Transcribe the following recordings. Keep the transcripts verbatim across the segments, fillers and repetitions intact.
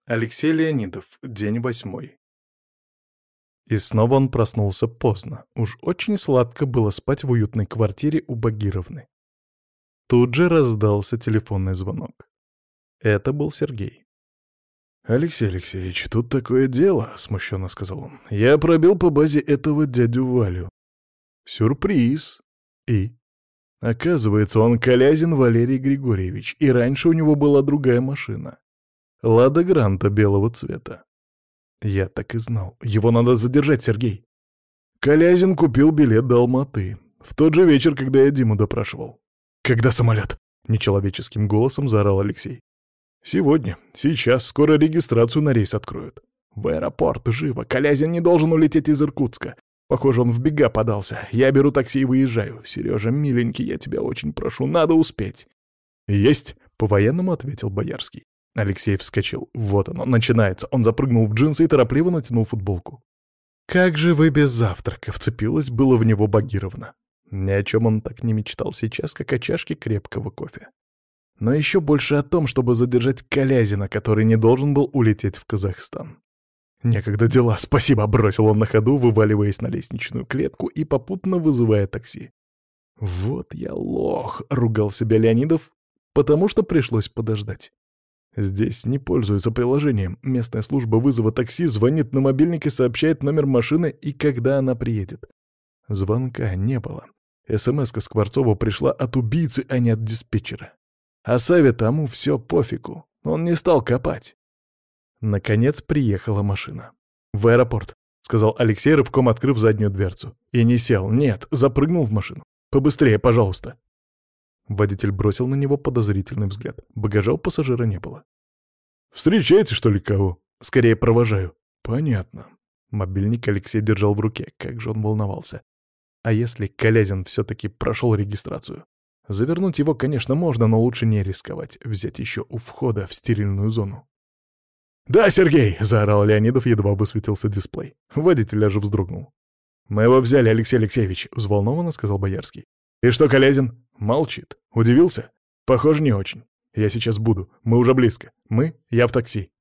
Алексей Леонидов. День восьмой. И снова он проснулся поздно. Уж очень сладко было спать в уютной квартире у Багировны. Тут же раздался телефонный звонок. Это был Сергей. «Алексей Алексеевич, тут такое дело», — смущенно сказал он. «Я пробил по базе этого дядю Валю. Сюрприз. И? Оказывается, он Колязин Валерий Григорьевич, и раньше у него была другая машина. Лада Гранта белого цвета. Я так и знал. Его надо задержать, Сергей. Колязин купил билет до Алматы. В тот же вечер, когда я Диму допрашивал. «Когда самолет?» — нечеловеческим голосом заорал Алексей. «Сегодня. Сейчас. Скоро регистрацию на рейс откроют. В аэропорт. Живо. Колязин не должен улететь из Иркутска. Похоже, он в бега подался. Я беру такси и выезжаю. Сережа, миленький, я тебя очень прошу. Надо успеть». «Есть!» — по-военному ответил Боярский. Алексей вскочил. Вот оно, начинается. Он запрыгнул в джинсы и торопливо натянул футболку. «Как же вы без завтрака?» — вцепилась было в него Багировна. Ни о чем он так не мечтал сейчас, как о чашке крепкого кофе. Но еще больше о том, чтобы задержать Колязина, который не должен был улететь в Казахстан. «Некогда дела, спасибо!» — бросил он на ходу, вываливаясь на лестничную клетку и попутно вызывая такси. «Вот я лох!» — ругал себя Леонидов, потому что пришлось подождать. Здесь не пользуются приложением. Местная служба вызова такси звонит на мобильник и сообщает номер машины и когда она приедет. Звонка не было. СМС-ка Скворцова пришла от убийцы, а не от диспетчера. А Саве тому все пофигу. Он не стал копать. Наконец приехала машина. «В аэропорт», — сказал Алексей, рывком открыв заднюю дверцу. И не сел, нет, запрыгнул в машину. «Побыстрее, пожалуйста». Водитель бросил на него подозрительный взгляд. Багажа у пассажира не было. «Встречаете, что ли, кого?» «Скорее провожаю». «Понятно». Мобильник Алексей держал в руке. Как же он волновался. А если Колязин все-таки прошел регистрацию? Завернуть его, конечно, можно, но лучше не рисковать. Взять еще у входа в стерильную зону. «Да, Сергей!» — заорал Леонидов, едва высветился дисплей. Водитель аж вздрогнул. «Мы его взяли, Алексей Алексеевич», — взволнованно сказал Боярский. «И что, Колязин?» «Молчит. Удивился?» «Похоже, не очень. Я сейчас буду. Мы уже близко. Мы? Я в такси».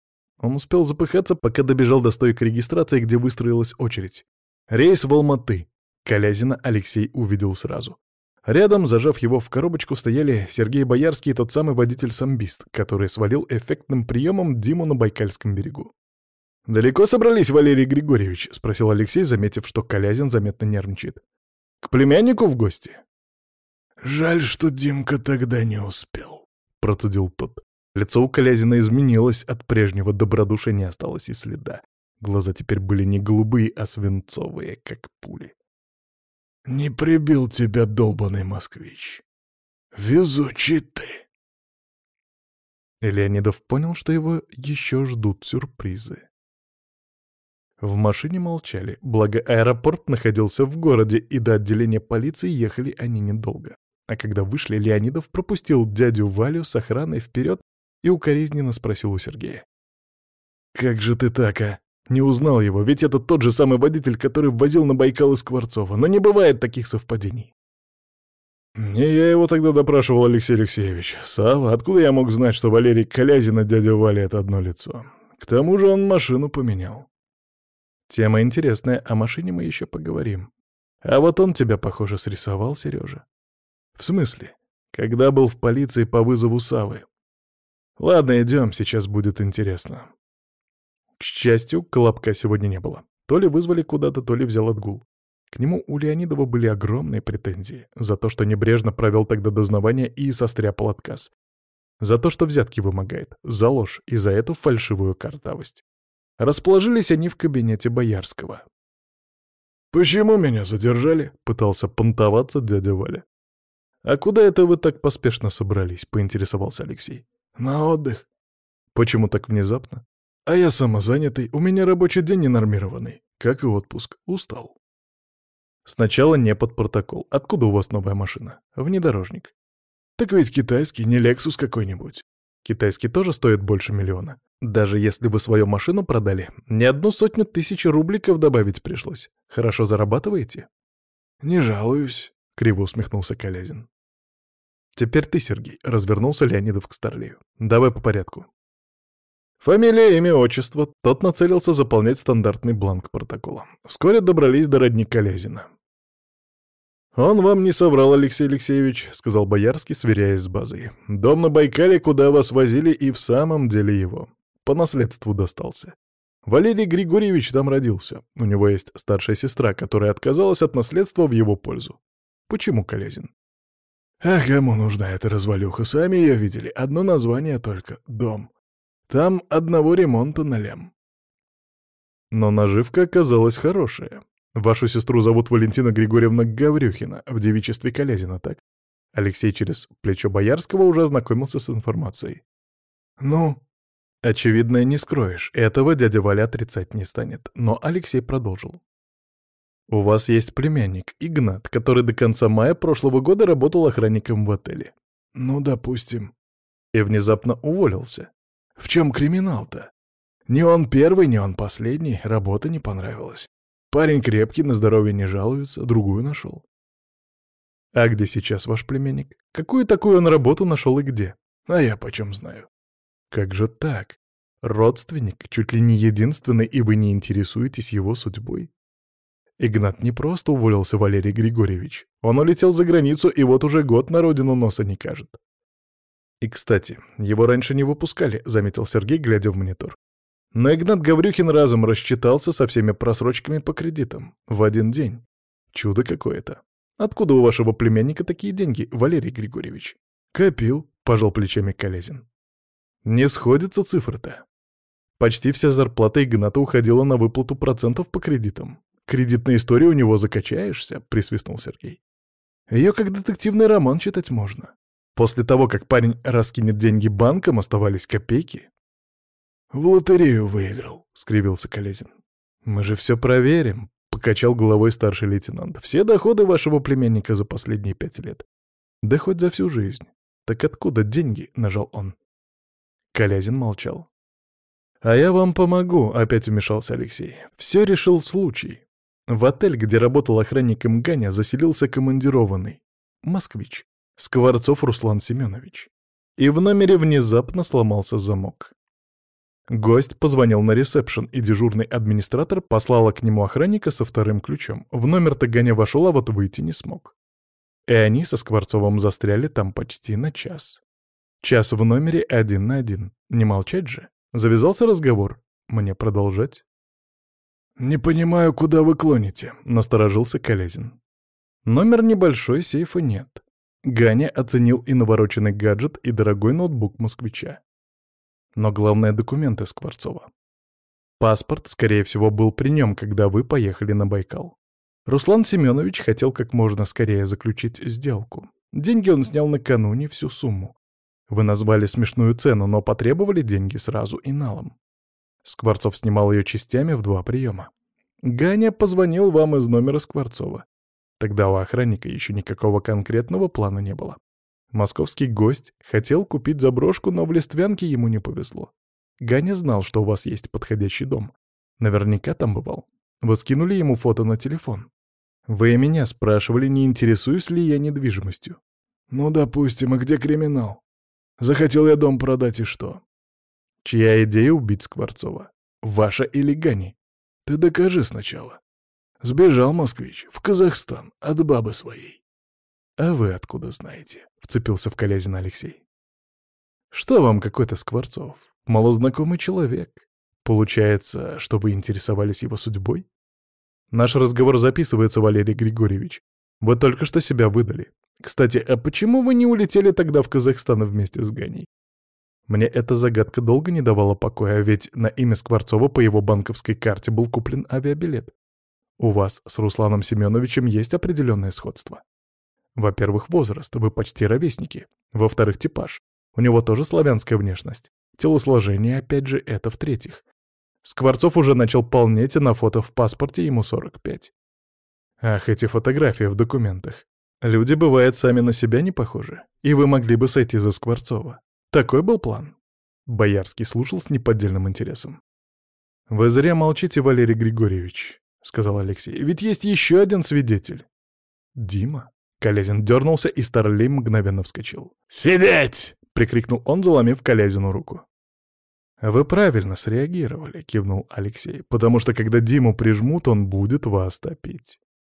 Он успел запыхаться, пока добежал до стойки регистрации, где выстроилась очередь. Рейс в Алматы. Колязина Алексей увидел сразу. Рядом, зажав его в коробочку, стояли Сергей Боярский и тот самый водитель-самбист, который свалил эффектным приемом Диму на Байкальском берегу. «Далеко собрались, Валерий Григорьевич?» — спросил Алексей, заметив, что Колязин заметно нервничает. «К племяннику в гости?» «Жаль, что Димка тогда не успел», — процедил тот. Лицо у Колязина изменилось, от прежнего добродушия не осталось и следа. Глаза теперь были не голубые, а свинцовые, как пули. «Не прибил тебя, долбаный москвич. Везучий ты!» И Леонидов понял, что его еще ждут сюрпризы. В машине молчали, благо аэропорт находился в городе, и до отделения полиции ехали они недолго. А когда вышли, Леонидов пропустил дядю Валю с охраной вперед и укоризненно спросил у Сергея. «Как же ты так, а? Не узнал его, ведь это тот же самый водитель, который возил на Байкал из Скворцова. Но не бывает таких совпадений». «Не я его тогда допрашивал, Алексей Алексеевич. Сава, откуда я мог знать, что Валерий Колязин и дядя Валя — это одно лицо? К тому же он машину поменял». «Тема интересная, о машине мы еще поговорим. А вот он тебя, похоже, срисовал, Сережа». «В смысле? Когда был в полиции по вызову Савы?» «Ладно, идем, сейчас будет интересно». К счастью, Колобка сегодня не было. То ли вызвали куда-то, то ли взял отгул. К нему у Леонидова были огромные претензии за то, что небрежно провел тогда дознавание и состряпал отказ. За то, что взятки вымогает, за ложь и за эту фальшивую картавость. Расположились они в кабинете Боярского. «Почему меня задержали?» — пытался понтоваться дядя Валя. «А куда это вы так поспешно собрались?» — поинтересовался Алексей. «На отдых». «Почему так внезапно?» «А я самозанятый, у меня рабочий день ненормированный, как и отпуск, устал». «Сначала не под протокол. Откуда у вас новая машина?» «Внедорожник». «Так ведь китайский, не Лексус какой-нибудь». «Китайский тоже стоит больше миллиона. Даже если вы свою машину продали, не одну сотню тысяч рубликов добавить пришлось. Хорошо зарабатываете?» «Не жалуюсь», — криво усмехнулся Колязин. «Теперь ты, Сергей», — развернулся Леонидов к Старлею. «Давай по порядку. Фамилия, имя, отчество. Тот нацелился заполнять стандартный бланк протокола. Вскоре добрались до родни Колязина. «Он вам не соврал, Алексей Алексеевич», — сказал Боярский, сверяясь с базой. «Дом на Байкале, куда вас возили, и в самом деле его. По наследству достался. Валерий Григорьевич там родился. У него есть старшая сестра, которая отказалась от наследства в его пользу. Почему Колязин?» «А кому нужна эта развалюха? Сами ее видели. Одно название только — дом. Там одного ремонта на лям». Но наживка оказалась хорошая. Вашу сестру зовут Валентина Григорьевна Гаврюхина, в девичестве Колязина, так? Алексей через плечо Боярского уже ознакомился с информацией. «Ну?» Очевидно, не скроешь. Этого дядя Валя отрицать не станет. Но Алексей продолжил. «У вас есть племянник, Игнат, который до конца мая прошлого года работал охранником в отеле». «Ну, допустим». И внезапно уволился. «В чем криминал-то? Не он первый, не он последний. Работа не понравилась. Парень крепкий, на здоровье не жалуется, другую нашел». «А где сейчас ваш племянник? Какую такую он работу нашел и где?» «А я почем знаю». «Как же так? Родственник, чуть ли не единственный, и вы не интересуетесь его судьбой?» Игнат не просто уволился, Валерий Григорьевич. Он улетел за границу и вот уже год на родину носа не кажет. «И, кстати, его раньше не выпускали», — заметил Сергей, глядя в монитор. Но Игнат Гаврюхин разом рассчитался со всеми просрочками по кредитам. В один день. Чудо какое-то. Откуда у вашего племянника такие деньги, Валерий Григорьевич? «Копил», — пожал плечами Колязин. «Не сходятся цифры-то. Почти вся зарплата Игната уходила на выплату процентов по кредитам. Кредитной истории у него закачаешься», — присвистнул Сергей. «Ее как детективный роман читать можно. После того, как парень раскинет деньги банкам, оставались копейки». «В лотерею выиграл», — скривился Колязин. «Мы же все проверим», — покачал головой старший лейтенант. «Все доходы вашего племянника за последние пять лет. Да хоть за всю жизнь. Так откуда деньги?» — нажал он. Колязин молчал. «А я вам помогу», — опять вмешался Алексей. «Все решил случай. В отель, где работал охранником Ганя, заселился командированный. Москвич. Скворцов Руслан Семенович. И в номере внезапно сломался замок. Гость позвонил на ресепшн, и дежурный администратор послала к нему охранника со вторым ключом. В номер-то Ганя вошел, а вот выйти не смог. И они со Скворцовым застряли там почти на час. Час в номере один на один. Не молчать же. Завязался разговор. Мне продолжать? «Не понимаю, куда вы клоните», — насторожился Колязин. Номер небольшой, сейфа нет. Ганя оценил и навороченный гаджет, и дорогой ноутбук москвича. Но главное — документы Скворцова. Паспорт, скорее всего, был при нем, когда вы поехали на Байкал. Руслан Семенович хотел как можно скорее заключить сделку. Деньги он снял накануне, всю сумму. Вы назвали смешную цену, но потребовали деньги сразу и налом. Скворцов снимал ее частями в два приема. Ганя позвонил вам из номера Скворцова. Тогда у охранника еще никакого конкретного плана не было. Московский гость хотел купить заброшку, но в Листвянке ему не повезло. Ганя знал, что у вас есть подходящий дом. Наверняка там бывал. Вы скинули ему фото на телефон. Вы меня спрашивали, не интересуюсь ли я недвижимостью. «Ну, допустим, а где криминал? Захотел я дом продать, и что?» «Чья идея убить Скворцова? Ваша или Гани?» «Ты докажи сначала. Сбежал москвич в Казахстан от бабы своей». «А вы откуда знаете?» — вцепился в Колязина Алексей. «Что вам какой-то Скворцов? Малознакомый человек. Получается, что вы интересовались его судьбой? Наш разговор записывается, Валерий Григорьевич. Вы только что себя выдали. Кстати, а почему вы не улетели тогда в Казахстан вместе с Ганей? Мне эта загадка долго не давала покоя, ведь на имя Скворцова по его банковской карте был куплен авиабилет. У вас с Русланом Семеновичем есть определенное сходство. Во-первых, возраст, вы почти ровесники. Во-вторых, типаж. У него тоже славянская внешность. Телосложение, опять же, это в-третьих. Скворцов уже начал полнеть, и на фото в паспорте ему сорок пять. Ах, эти фотографии в документах. Люди, бывает, сами на себя не похожи. И вы могли бы сойти за Скворцова. Такой был план. Боярский слушал с неподдельным интересом. «Вы зря молчите, Валерий Григорьевич», — сказал Алексей. «Ведь есть еще один свидетель». «Дима?» Колязин дернулся, и Старлей мгновенно вскочил. «Сидеть!» — прикрикнул он, заломив Колязину руку. «Вы правильно среагировали», — кивнул Алексей, «потому что когда Диму прижмут, он будет вас топить.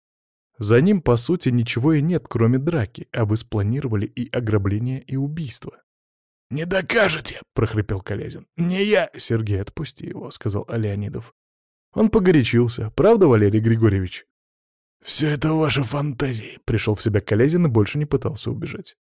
За ним, по сути, ничего и нет, кроме драки, а вы спланировали и ограбление, и убийство». «Не докажете!» — прохрипел Колязин. «Не я!» «Сергей, отпусти его», — сказал Леонидов. Он погорячился. Правда, Валерий Григорьевич? «Все это ваши фантазии», — пришел в себя Колязин и больше не пытался убежать.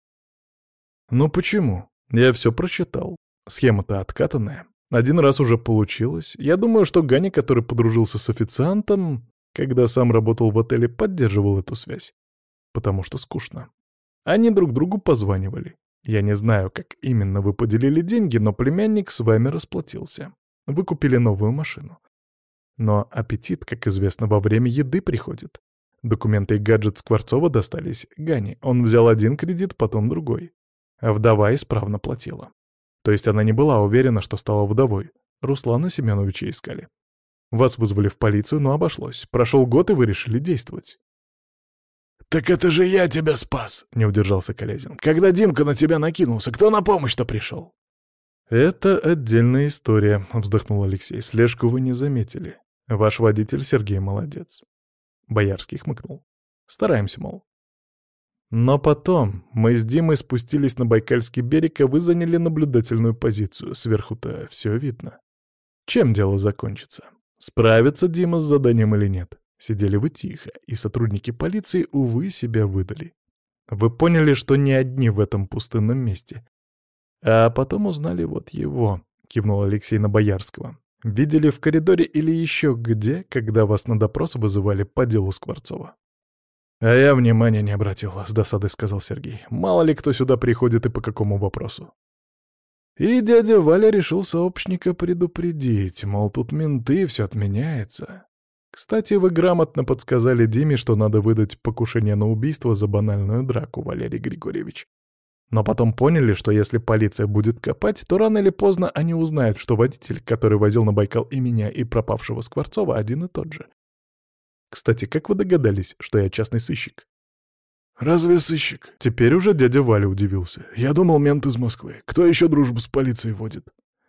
«Ну почему? Я все прочитал. Схема-то откатанная. Один раз уже получилось. Я думаю, что Ганя, который подружился с официантом, когда сам работал в отеле, поддерживал эту связь. Потому что скучно. Они друг другу позванивали. Я не знаю, как именно вы поделили деньги, но племянник с вами расплатился. Вы купили новую машину. Но аппетит, как известно, во время еды приходит. Документы и гаджет Скворцова достались Гане. Он взял один кредит, потом другой. А вдова исправно платила. То есть она не была уверена, что стала вдовой. Руслана Семеновича искали. Вас вызвали в полицию, но обошлось. Прошел год, и вы решили действовать. «Так это же я тебя спас!» — не удержался Колязин. «Когда Димка на тебя накинулся, кто на помощь-то пришел?» «Это отдельная история», — вздохнул Алексей. «Слежку вы не заметили. Ваш водитель Сергей молодец». Боярский хмыкнул. «Стараемся, мол». Но потом мы с Димой спустились на Байкальский берег, а вы заняли наблюдательную позицию. Сверху-то все видно. Чем дело закончится? Справится Дима с заданием или нет? Сидели вы тихо, и сотрудники полиции, увы, себя выдали. Вы поняли, что не одни в этом пустынном месте. А потом узнали вот его, кивнул Алексей на Боярского. Видели в коридоре или еще где, когда вас на допрос вызывали по делу Скворцова? «А я внимания не обратил», — с досадой сказал Сергей. «Мало ли кто сюда приходит и по какому вопросу». И дядя Валя решил сообщника предупредить, мол, тут менты, все отменяется. Кстати, вы грамотно подсказали Диме, что надо выдать покушение на убийство за банальную драку, Валерий Григорьевич. Но потом поняли, что если полиция будет копать, то рано или поздно они узнают, что водитель, который возил на Байкал и меня, и пропавшего Скворцова, один и тот же. Кстати, как вы догадались, что я частный сыщик? «Разве сыщик?» Теперь уже дядя Валя удивился. «Я думал, мент из Москвы. Кто еще дружбу с полицией водит?»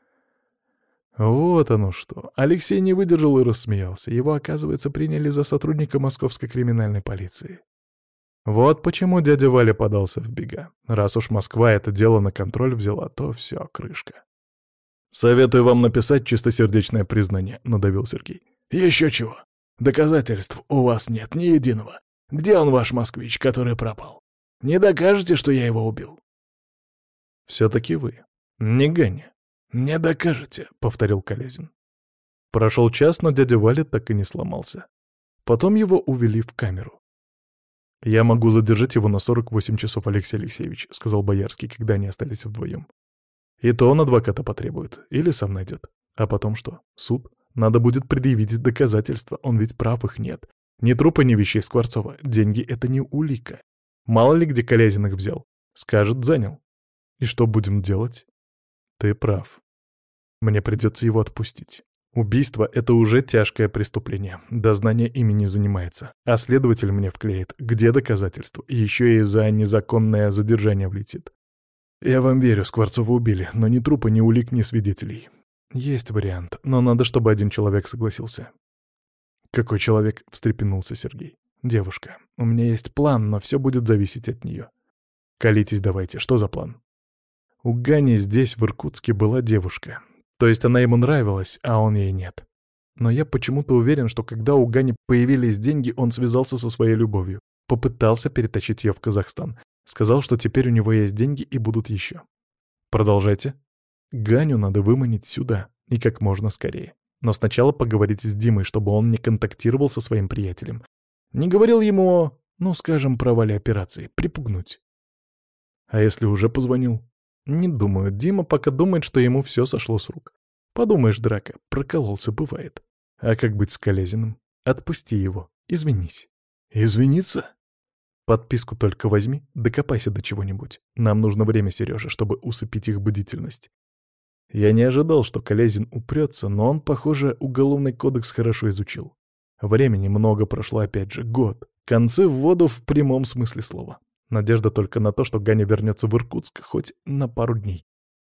Вот оно что. Алексей не выдержал и рассмеялся. Его, оказывается, приняли за сотрудника московской криминальной полиции. Вот почему дядя Валя подался в бега. Раз уж Москва это дело на контроль взяла, то все, крышка. «Советую вам написать чистосердечное признание», — надавил Сергей. «Еще чего. Доказательств у вас нет ни единого. Где он, ваш москвич, который пропал? Не докажете, что я его убил?» «Все-таки вы. Не Ганя». «Не докажете», — повторил Колязин. Прошел час, но дядя Валя так и не сломался. Потом его увели в камеру. «Я могу задержать его на сорок восемь часов, Алексей Алексеевич», — сказал Боярский, когда они остались вдвоем. «И то он адвоката потребует. Или сам найдет. А потом что? Суд? Надо будет предъявить доказательства. Он ведь прав, их нет. Ни трупа, ни вещей Скворцова. Деньги — это не улика. Мало ли где Колязин их взял. Скажет, занял. И что будем делать?» «Ты прав. Мне придется его отпустить. Убийство — это уже тяжкое преступление. Дознание ими не занимается. А следователь мне вклеит. Где доказательства? И еще и за незаконное задержание влетит. Я вам верю, Скворцова убили, но ни трупа, ни улик, ни свидетелей. Есть вариант, но надо, чтобы один человек согласился». «Какой человек?» — встрепенулся Сергей. «Девушка. У меня есть план, но все будет зависеть от нее. Колитесь давайте. Что за план?» У Гани здесь, в Иркутске, была девушка. То есть она ему нравилась, а он ей нет. Но я почему-то уверен, что когда у Гани появились деньги, он связался со своей любовью. Попытался перетащить ее в Казахстан. Сказал, что теперь у него есть деньги и будут еще. Продолжайте. Ганю надо выманить сюда, и как можно скорее. Но сначала поговорить с Димой, чтобы он не контактировал со своим приятелем. Не говорил ему о, ну, скажем, провале операции. Припугнуть. А если уже позвонил? Не думаю. Дима пока думает, что ему все сошло с рук. Подумаешь, драка, прокололся, бывает. А как быть с Колязиным? Отпусти его. Извинись. «Извиниться?» Подписку только возьми, докопайся до чего-нибудь. Нам нужно время, Сережа, чтобы усыпить их бдительность. Я не ожидал, что Колязин упрется, но он, похоже, уголовный кодекс хорошо изучил. Времени много прошло, опять же, год. Концы в воду в прямом смысле слова. Надежда только на то, что Ганя вернется в Иркутск хоть на пару дней.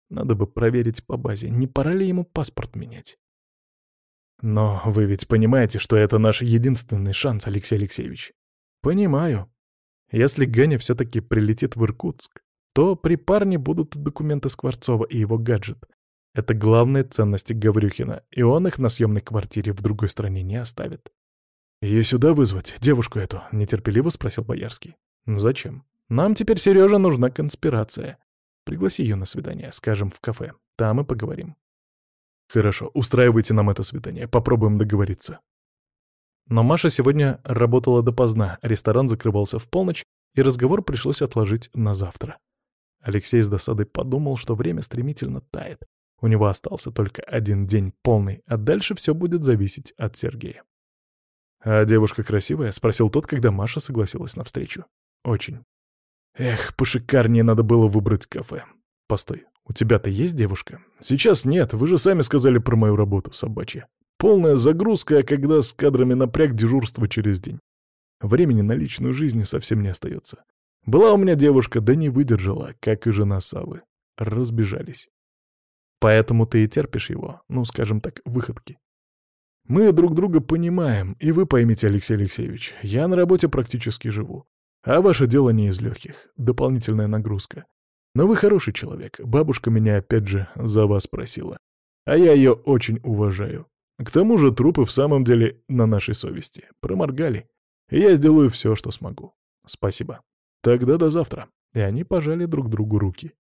Надо бы проверить по базе, не пора ли ему паспорт менять. Но вы ведь понимаете, что это наш единственный шанс, Алексей Алексеевич. Понимаю. Если Ганя все-таки прилетит в Иркутск, то при парне будут документы Скворцова и его гаджет. Это главные ценности Гаврюхина, и он их на съемной квартире в другой стране не оставит. «Ее сюда вызвать, девушку эту?» — нетерпеливо спросил Боярский. «Ну зачем? Нам теперь, Сережа, нужна конспирация. Пригласи ее на свидание, скажем, в кафе. Там и поговорим». «Хорошо, устраивайте нам это свидание, попробуем договориться». Но Маша сегодня работала допоздна, ресторан закрывался в полночь, и разговор пришлось отложить на завтра. Алексей с досадой подумал, что время стремительно тает. У него остался только один день полный, а дальше все будет зависеть от Сергея. «А девушка красивая?» — спросил тот, когда Маша согласилась на встречу. «Очень». «Эх, пошикарнее надо было выбрать кафе». «Постой, у тебя-то есть девушка?» «Сейчас нет, вы же сами сказали про мою работу, собачья. Полная загрузка, а когда с кадрами напряг, дежурство через день. Времени на личную жизнь совсем не остается. Была у меня девушка, да не выдержала, как и жена Савы. Разбежались. Поэтому ты и терпишь его, ну, скажем так, выходки. Мы друг друга понимаем, и вы поймите, Алексей Алексеевич, я на работе практически живу. А ваше дело не из легких, дополнительная нагрузка. Но вы хороший человек, бабушка меня опять же за вас просила. А я ее очень уважаю. К тому же трупы в самом деле на нашей совести. Проморгали. И я сделаю все, что смогу. Спасибо. Тогда до завтра. И они пожали друг другу руки.